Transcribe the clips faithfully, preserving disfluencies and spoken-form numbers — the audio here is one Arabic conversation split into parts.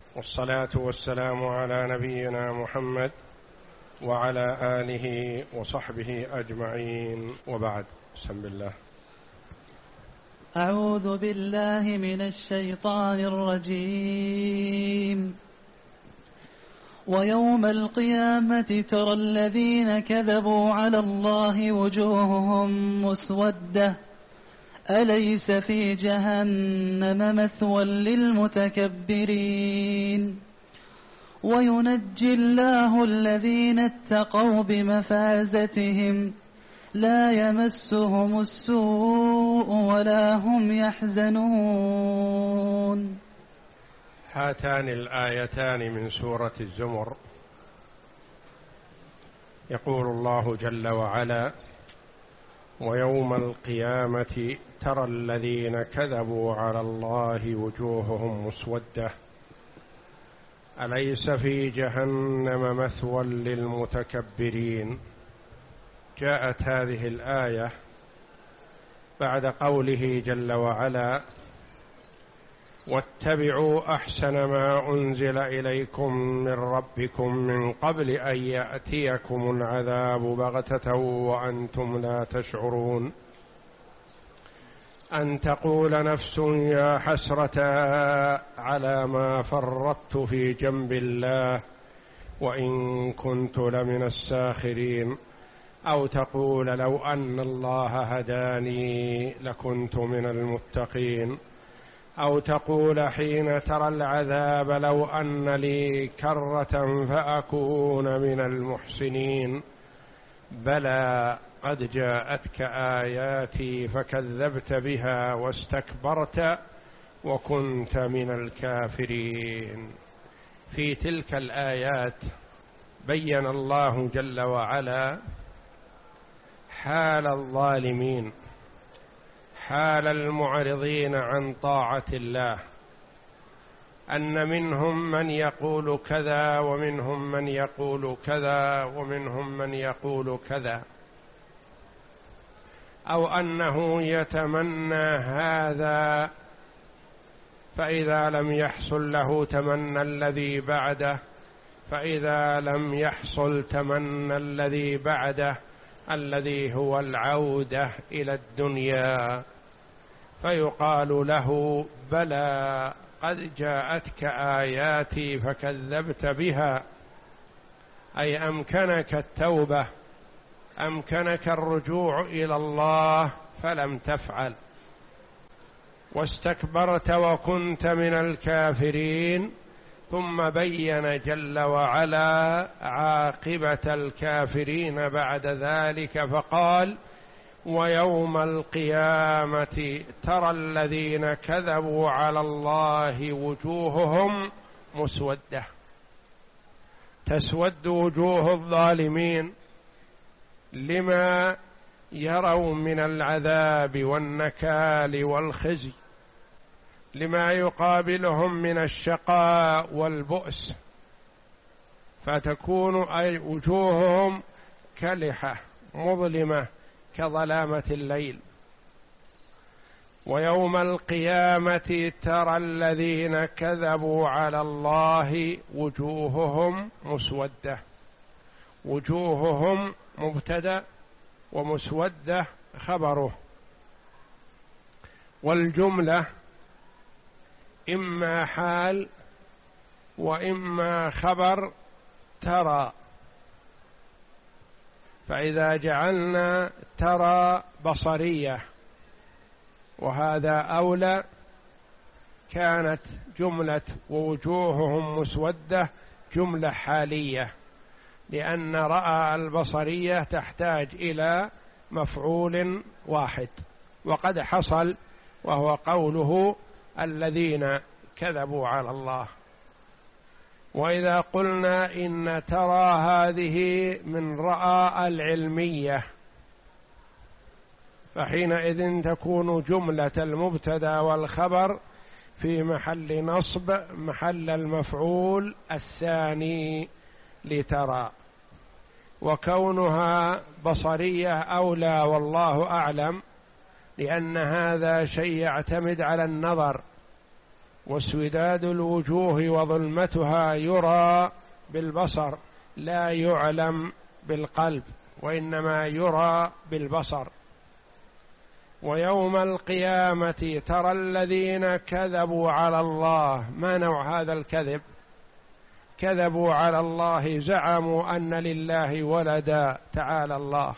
والصلاة والسلام على نبينا محمد وعلى آله وصحبه أجمعين، وبعد. بسم الله. أعوذ بالله من الشيطان الرجيم. ويوم القيامة ترى الذين كذبوا على الله وجوههم مسودة أليس في جهنم مثوى للمتكبرين وينجي الله الذين اتقوا بمفازتهم لا يمسهم السوء ولا هم يحزنون. هاتان الآيتان من سورة الزمر يقول الله جل وعلا: ويوم القيامة ترى الذين كذبوا على الله وجوههم مسودة أليس في جهنم مثوى للمتكبرين. جاءت هذه الآية بعد قوله جل وعلا: واتبعوا أحسن ما أنزل إليكم من ربكم من قبل أن يأتيكم العذاب بغتة وأنتم لا تشعرون أن تقول نفس يا حسرة على ما فرطت في جنب الله وإن كنت لمن الساخرين، أو تقول لو أن الله هداني لكنت من المتقين، أو تقول حين ترى العذاب لو أن لي كرة فأكون من المحسنين. بلى قد جاءتك آياتي فكذبت بها واستكبرت وكنت من الكافرين. في تلك الآيات بين الله جل وعلا حال الظالمين، حال المعرضين عن طاعة الله، أن منهم من يقول كذا ومنهم من يقول كذا ومنهم من يقول كذا، أو أنه يتمنى هذا فإذا لم يحصل له تمنى الذي بعده، فإذا لم يحصل تمنى الذي بعده الذي هو العودة إلى الدنيا، فيقال له بلى قد جاءتك آياتي فكذبت بها، أي أمكنك التوبة، أمكنك الرجوع إلى الله فلم تفعل، واستكبرت وكنت من الكافرين. ثم بين جل وعلا عاقبة الكافرين بعد ذلك فقال: ويوم القيامة ترى الذين كذبوا على الله وجوههم مسودة. تسود وجوه الظالمين لما يروا من العذاب والنكال والخزي، لما يقابلهم من الشقاء والبؤس، فتكون أي وجوههم كلحة مظلمة كظلامة الليل. ويوم القيامة ترى الذين كذبوا على الله وجوههم مسودة. وجوههم مبتدأ ومسودة خبره، والجملة إما حال وإما خبر ترى، فإذا جعلنا ترى بصرية وهذا أولى كانت جملة ووجوههم مسودة جملة حالية، لأن رأى البصرية تحتاج إلى مفعول واحد، وقد حصل وهو قوله الذين كذبوا على الله. وإذا قلنا إن ترى هذه من رأى العلمية فحينئذ تكون جملة المبتدأ والخبر في محل نصب محل المفعول الثاني لترى، وكونها بصرية أولى والله أعلم، لأن هذا شيء يعتمد على النظر، واسوداد الوجوه وظلمتها يرى بالبصر لا يعلم بالقلب، وإنما يرى بالبصر. ويوم القيامة ترى الذين كذبوا على الله. ما نوع هذا الكذب؟ كذبوا على الله، زعموا أن لله ولدا تعالى الله،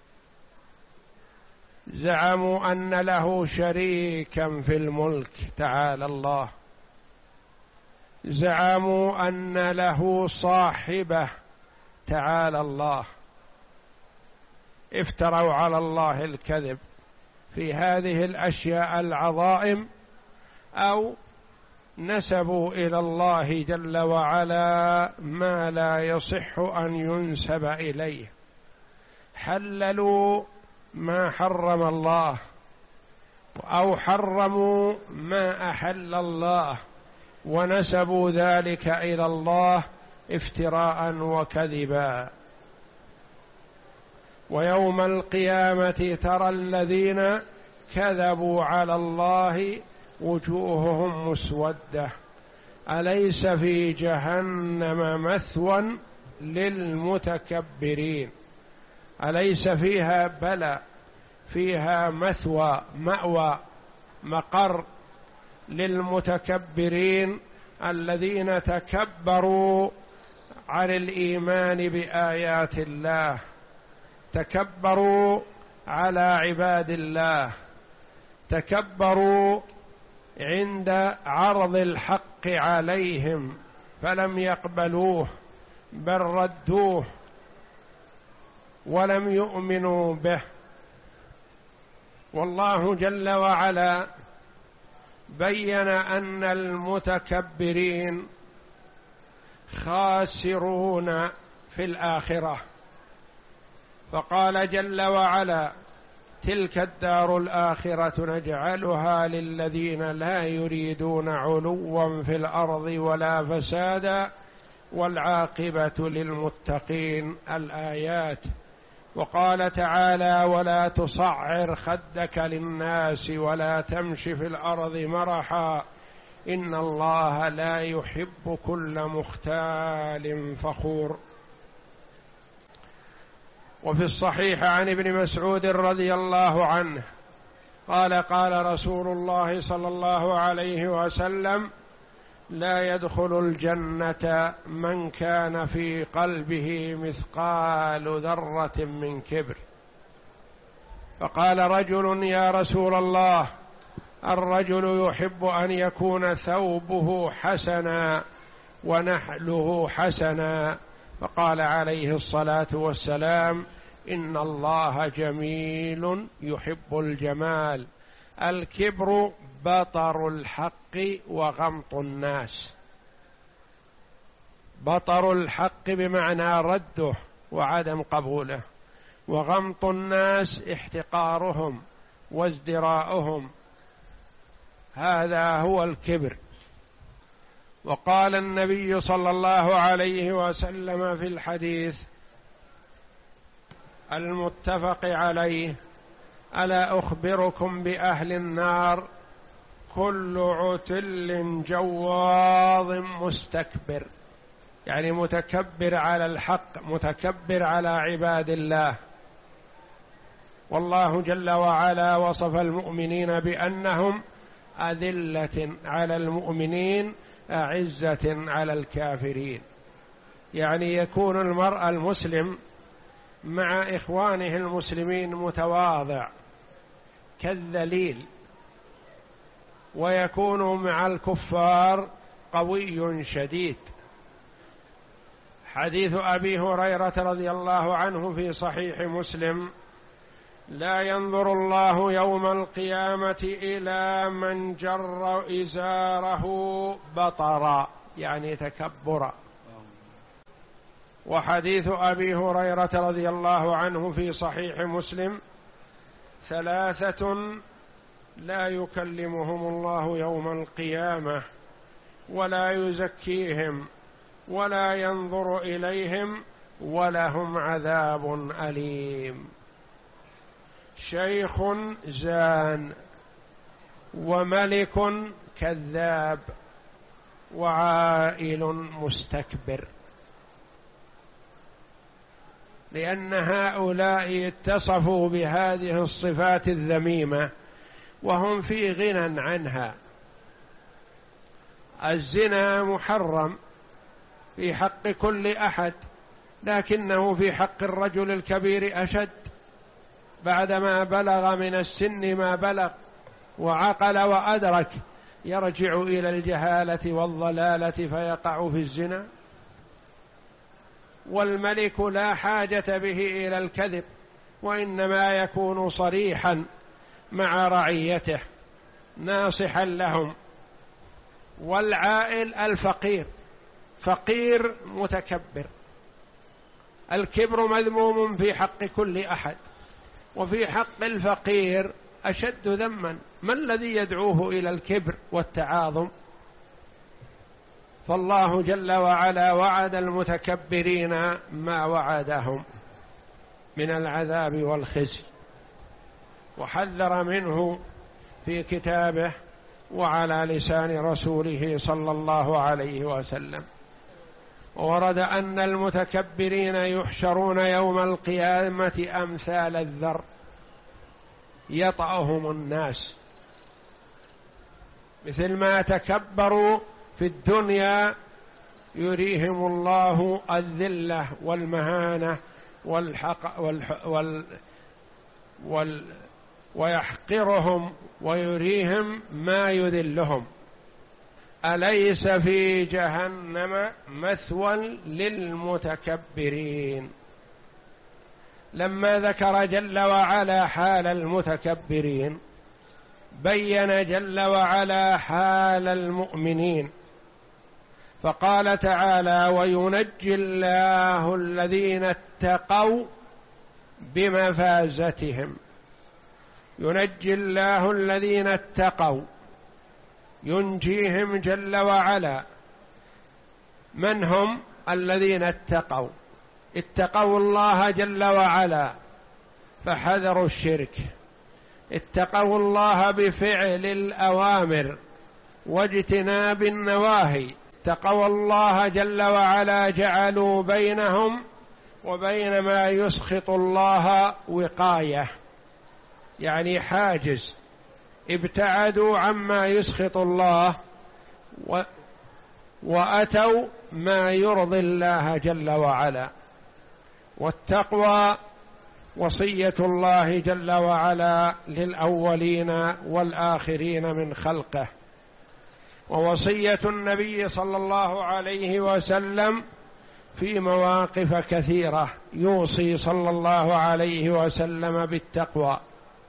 زعموا أن له شريكا في الملك تعالى الله، زعموا أن له صاحبة تعالى الله. افتروا على الله الكذب في هذه الأشياء العظائم، أو نسبوا إلى الله جل وعلا ما لا يصح أن ينسب إليه، حللوا ما حرم الله أو حرموا ما أحل الله، ونسبوا ذلك إلى الله افتراء وكذبا. ويوم القيامة ترى الذين كذبوا على الله وجوههم مسودة، أليس في جهنم مثوى للمتكبرين؟ أليس فيها؟ بلى، فيها مثوى، مأوى، مقر للمتكبرين الذين تكبروا عن الإيمان بآيات الله، تكبروا على عباد الله، تكبروا عند عرض الحق عليهم فلم يقبلوه، بل ردوه ولم يؤمنوا به. والله جل وعلا بين أن المتكبرين خاسرون في الآخرة، فقال جل وعلا: تلك الدار الآخرة نجعلها للذين لا يريدون علوا في الأرض ولا فسادا والعاقبة للمتقين. الآيات. وقال تعالى: ولا تصعر خدك للناس ولا تمش في الأرض مرحا إن الله لا يحب كل مختال فخور. وفي الصحيح عن ابن مسعود رضي الله عنه قال: قال رسول الله صلى الله عليه وسلم: لا يدخل الجنة من كان في قلبه مثقال ذرة من كبر. فقال رجل: يا رسول الله، الرجل يحب أن يكون ثوبه حسنا ونحله حسنا. فقال عليه الصلاة والسلام: إن الله جميل يحب الجمال. الكبر بطر الحق وغمط الناس. بطر الحق بمعنى رده وعدم قبوله، وغمط الناس احتقارهم وازدراؤهم، هذا هو الكبر. وقال النبي صلى الله عليه وسلم في الحديث المتفق عليه: ألا أخبركم بأهل النار؟ كل عتل جواظ مستكبر، يعني متكبر على الحق، متكبر على عباد الله. والله جل وعلا وصف المؤمنين بأنهم أذلة على المؤمنين أعزة على الكافرين، يعني يكون المرء المسلم مع إخوانه المسلمين متواضع كالذليل، ويكون مع الكفار قوي شديد. حديث أبي هريرة رضي الله عنه في صحيح مسلم: لا ينظر الله يوم القيامة إلى من جر إزاره بطرا، يعني تكبرا. وحديث أبي هريرة رضي الله عنه في صحيح مسلم: ثلاثة لا يكلمهم الله يوم القيامة ولا يزكيهم ولا ينظر إليهم ولهم عذاب أليم: شيخ زان، وملك كذاب وعائل مستكبر، لأن هؤلاء اتصفوا بهذه الصفات الذميمة وهم في غنى عنها. الزنا محرم في حق كل أحد، لكنه في حق الرجل الكبير أشد، بعدما بلغ من السن ما بلغ وعقل وأدرك يرجع إلى الجهالة والضلالة فيقع في الزنا. والملك لا حاجة به إلى الكذب، وإنما يكون صريحا مع رعيته ناصحا لهم. والعائل الفقير، فقير متكبر، الكبر مذموم في حق كل أحد، وفي حق الفقير أشد ذما. ما الذي يدعوه إلى الكبر والتعاظم؟ فالله جل وعلا وعد المتكبرين ما وعدهم من العذاب والخزي، وحذر منه في كتابه وعلى لسان رسوله صلى الله عليه وسلم. وورد أن المتكبرين يحشرون يوم القيامة أمثال الذر يطأهم الناس، مثل ما تكبروا في الدنيا يريهم الله الذلة والمهانة والحق والح وال وال ويحقرهم ويريهم ما يذلهم. أليس في جهنم مثوى للمتكبرين؟ لما ذكر جل وعلا حال المتكبرين بين جل وعلا حال المؤمنين، فقال تعالى: وينجي الله الذين اتقوا بمفازتهم. ينجي الله الذين اتقوا، ينجيهم جل وعلا. من هم الذين اتقوا؟ اتقوا الله جل وعلا فحذروا الشرك، اتقوا الله بفعل الأوامر واجتناب النواهي، اتقوا الله جل وعلا جعلوا بينهم وبين ما يسخط الله وقاية، يعني حاجز، ابتعدوا عما يسخط الله و... وأتوا ما يرضي الله جل وعلا. والتقوى وصية الله جل وعلا للأولين والآخرين من خلقه، ووصية النبي صلى الله عليه وسلم في مواقف كثيرة يوصي صلى الله عليه وسلم بالتقوى،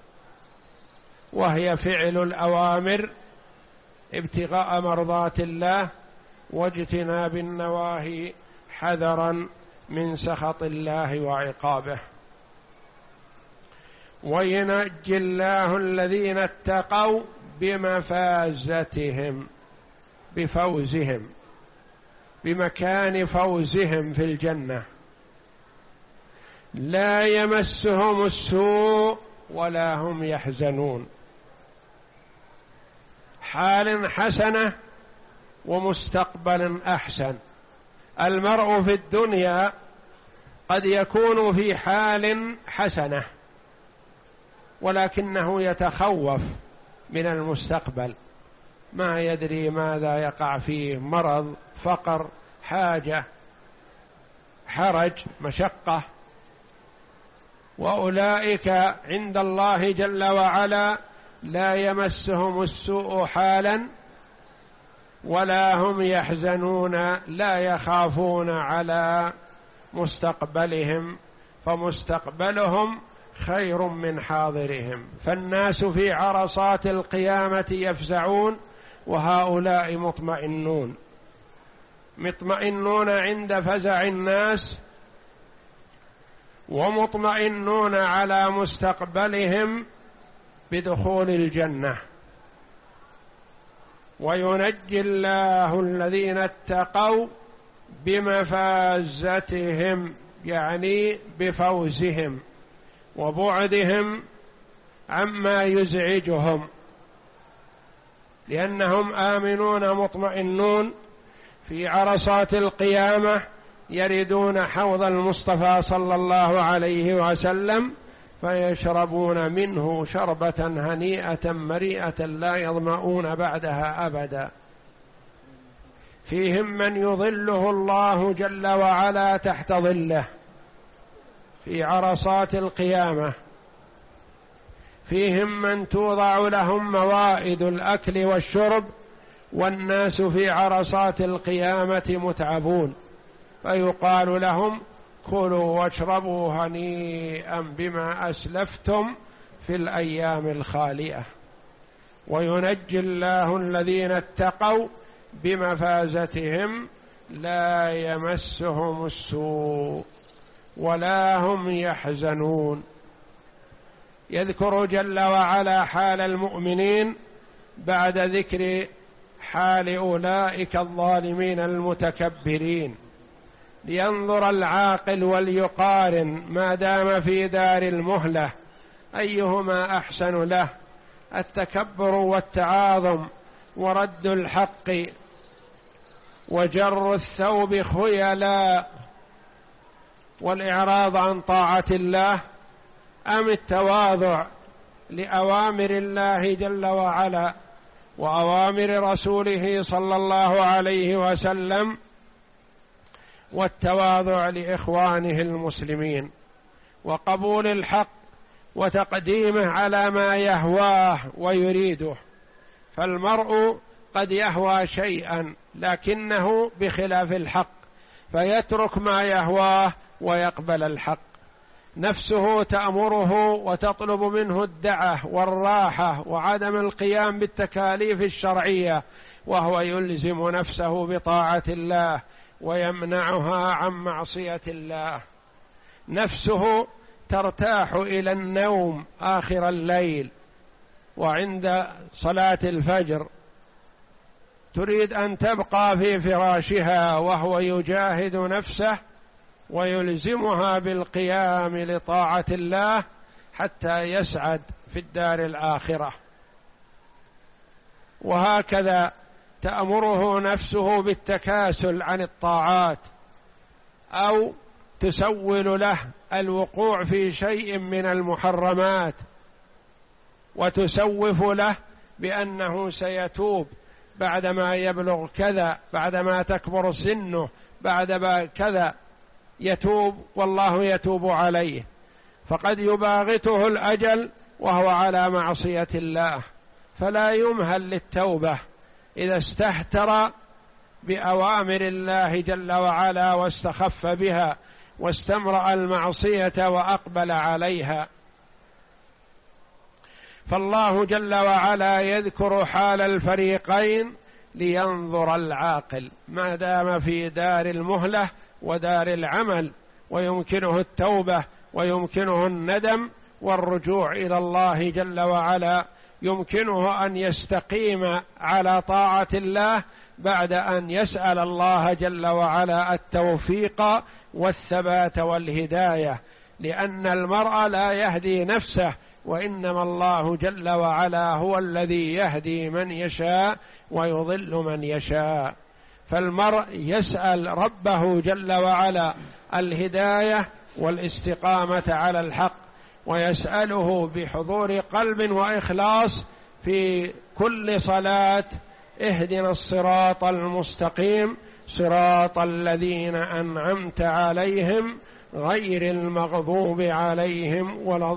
وهي فعل الأوامر ابتغاء مرضات الله واجتناب النواهي حذرا من سخط الله وعقابه. وينجي الله الذين اتقوا بمفازتهم، بفوزهم، بمكان فوزهم في الجنة، لا يمسهم السوء ولا هم يحزنون. حال حسنة ومستقبل أحسن. المرء في الدنيا قد يكون في حال حسنة ولكنه يتخوف من المستقبل، ما يدري ماذا يقع فيه، مرض، فقر، حاجة، حرج، مشقة. وأولئك عند الله جل وعلا لا يمسهم السوء حالا ولا هم يحزنون، لا يخافون على مستقبلهم، فمستقبلهم خير من حاضرهم. فالناس في عرصات القيامة يفزعون وهؤلاء مطمئنون، مطمئنون عند فزع الناس ومطمئنون على مستقبلهم بدخول الجنة. وينجي الله الذين اتقوا بمفازتهم، يعني بفوزهم وبعدهم عما يزعجهم. لأنهم آمنون مطمئنون في عرصات القيامة يردون حوض المصطفى صلى الله عليه وسلم فيشربون منه شربة هنيئة مريئة لا يظمؤون بعدها أبدا. فيهم من يظله الله جل وعلا تحت ظله في عرصات القيامة، فيهم من توضع لهم موائد الأكل والشرب والناس في عرصات القيامة متعبون، فيقال لهم كلوا واشربوا هنيئا بما أسلفتم في الأيام الخالية. وينجي الله الذين اتقوا بمفازتهم لا يمسهم السوء ولا هم يحزنون. يذكر جل وعلا حال المؤمنين بعد ذكر حال أولئك الظالمين المتكبرين، لينظر العاقل وليقارن ما دام في دار المهلة أيهما أحسن له، التكبر والتعاظم ورد الحق وجر الثوب خيلا والإعراض عن طاعة الله، أم التواضع لأوامر الله جل وعلا وأوامر رسوله صلى الله عليه وسلم والتواضع لإخوانه المسلمين وقبول الحق وتقديمه على ما يهواه ويريده. فالمرء قد يهوى شيئا لكنه بخلاف الحق فيترك ما يهواه ويقبل الحق، نفسه تأمره وتطلب منه الدعة والراحة وعدم القيام بالتكاليف الشرعية، وهو يلزم نفسه بطاعة الله ويمنعها عن معصية الله. نفسه ترتاح إلى النوم آخر الليل وعند صلاة الفجر تريد أن تبقى في فراشها، وهو يجاهد نفسه ويلزمها بالقيام لطاعة الله حتى يسعد في الدار الآخرة. وهكذا تأمره نفسه بالتكاسل عن الطاعات أو تسول له الوقوع في شيء من المحرمات وتسوف له بأنه سيتوب بعدما يبلغ كذا، بعدما تكبر سنه، بعد كذا يتوب والله يتوب عليه، فقد يباغته الأجل وهو على معصية الله، فلا يمهل للتوبة إذا استهتر بأوامر الله جل وعلا واستخف بها واستمرأ المعصية وأقبل عليها. فالله جل وعلا يذكر حال الفريقين لينظر العاقل ما دام في دار المهلة ودار العمل ويمكنه التوبة ويمكنه الندم والرجوع إلى الله جل وعلا، يمكنه أن يستقيم على طاعة الله بعد أن يسأل الله جل وعلا التوفيق والثبات والهداية، لأن المرء لا يهدي نفسه وإنما الله جل وعلا هو الذي يهدي من يشاء ويضل من يشاء. فالمرء يسأل ربه جل وعلا الهداية والاستقامة على الحق، ويسأله بحضور قلب وإخلاص في كل صلاة اهدنا الصراط المستقيم صراط الذين أنعمت عليهم غير المغضوب عليهم ولا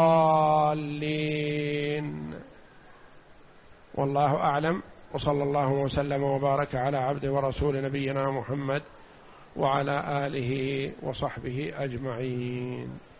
الضالين. والله أعلم، وصلى الله وسلم وبارك على عبد ورسول نبينا محمد وعلى آله وصحبه أجمعين.